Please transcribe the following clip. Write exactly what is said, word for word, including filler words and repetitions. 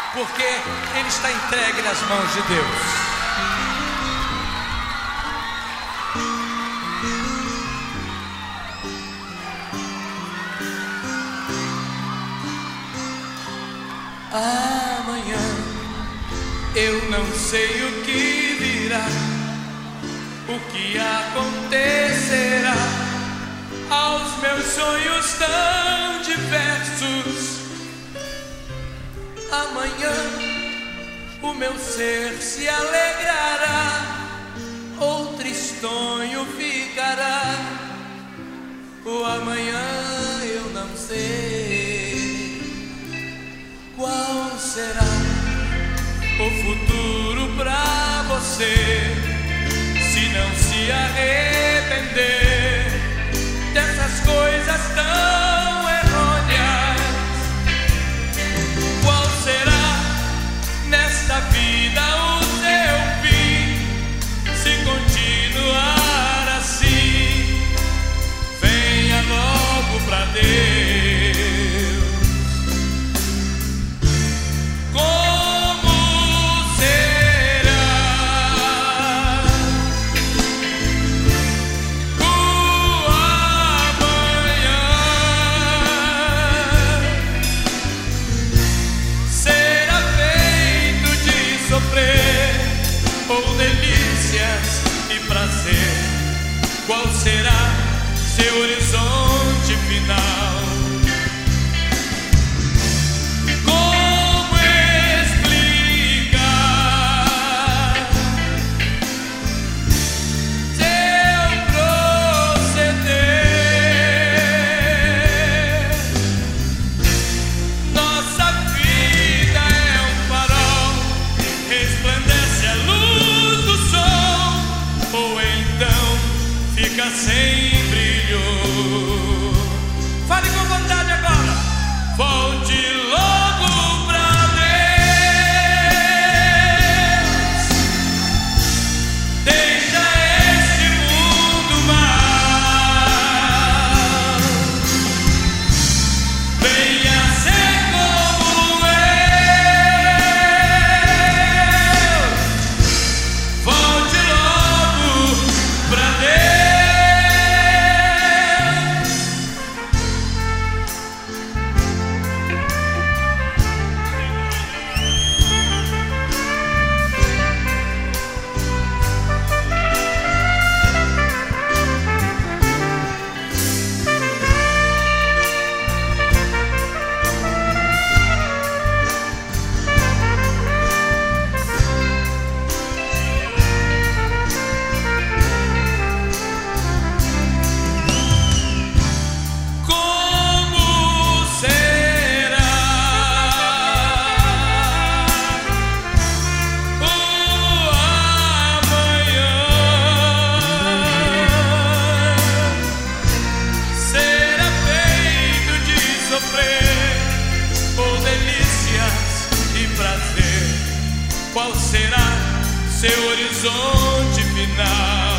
porque ele está entregue nas mãos de Deus. Amanhã eu não sei o que virá, o que acontecerá aos meus sonhos tão diversos. Amanhã o meu ser se alegrará, ou tristonho ficará. O amanhã eu não sei. Qual será o futuro pra você, se não se arrepender dessas coisas tão errôneas? Qual será nesta vida o seu fim, se continuar assim? Venha logo pra Deus. Ou delícias e prazer, qual será seu horizonte final? Como explicar seu proceder? Nossa vida é um farol, resplandece a luz do sol, ou então fica sem brilho. Fale com vontade agora. Volte logo pra Deus. Deixa este mundo mal. Venha ser como eu. Volte logo pra Deus. Ou delícias e prazer, qual será seu horizonte final?